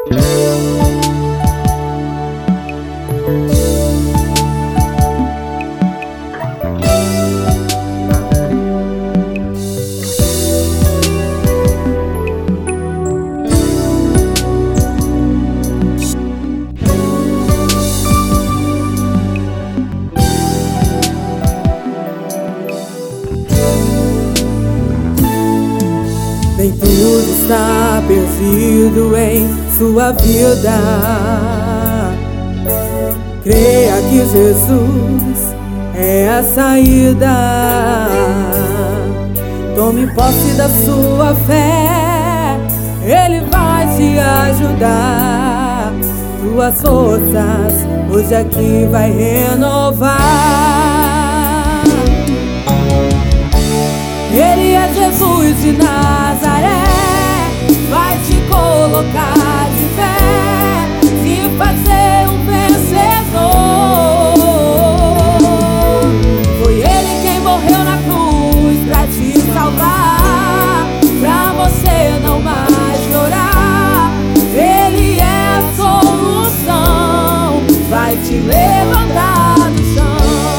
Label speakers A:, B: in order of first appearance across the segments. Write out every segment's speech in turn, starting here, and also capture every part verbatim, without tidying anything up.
A: Nem tudo está perdido em sua vida. Creia que Jesus é a saída. Tome posse da sua fé, Ele vai te ajudar. Tuas forças hoje aqui vai renovar. Ele é Jesus de Nazaré, vai te colocar de pé, te fazer um vencedor. Foi Ele quem morreu na cruz pra te salvar, pra você não mais chorar. Ele é a solução, vai te levantar do chão.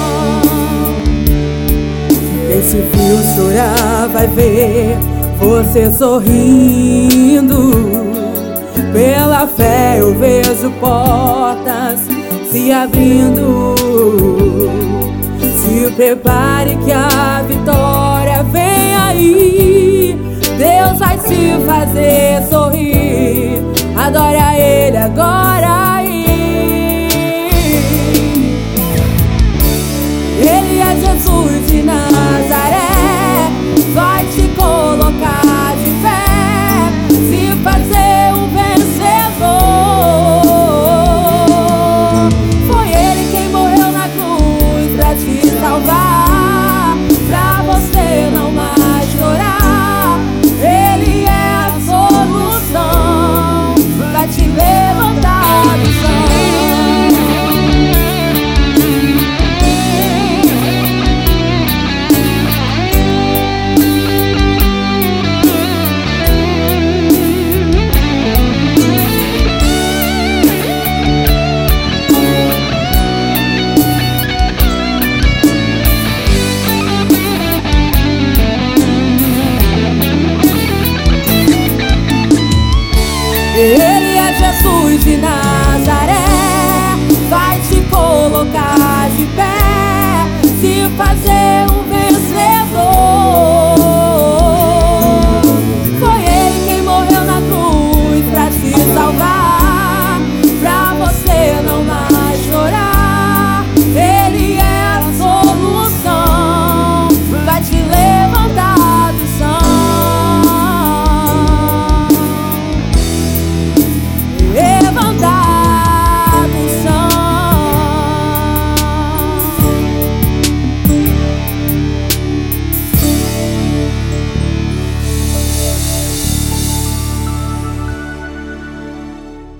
A: Quem se viu chorar vai ver você sorrindo. Pela fé eu vejo portas se abrindo. Se prepare que a vitória vem aí. Deus vai te fazer sorrir. Adore a Ele agora aí. Ele é Jesus de Nazaré, vai te colocar de pé, te fazer um vencedor. Foi Ele quem morreu na cruz pra te salvar, pra você não mais chorar. Ele é a solução, vai te levantar do chão. Ele é Jesus de Nazaré, vai te colocar de pé, te fazer um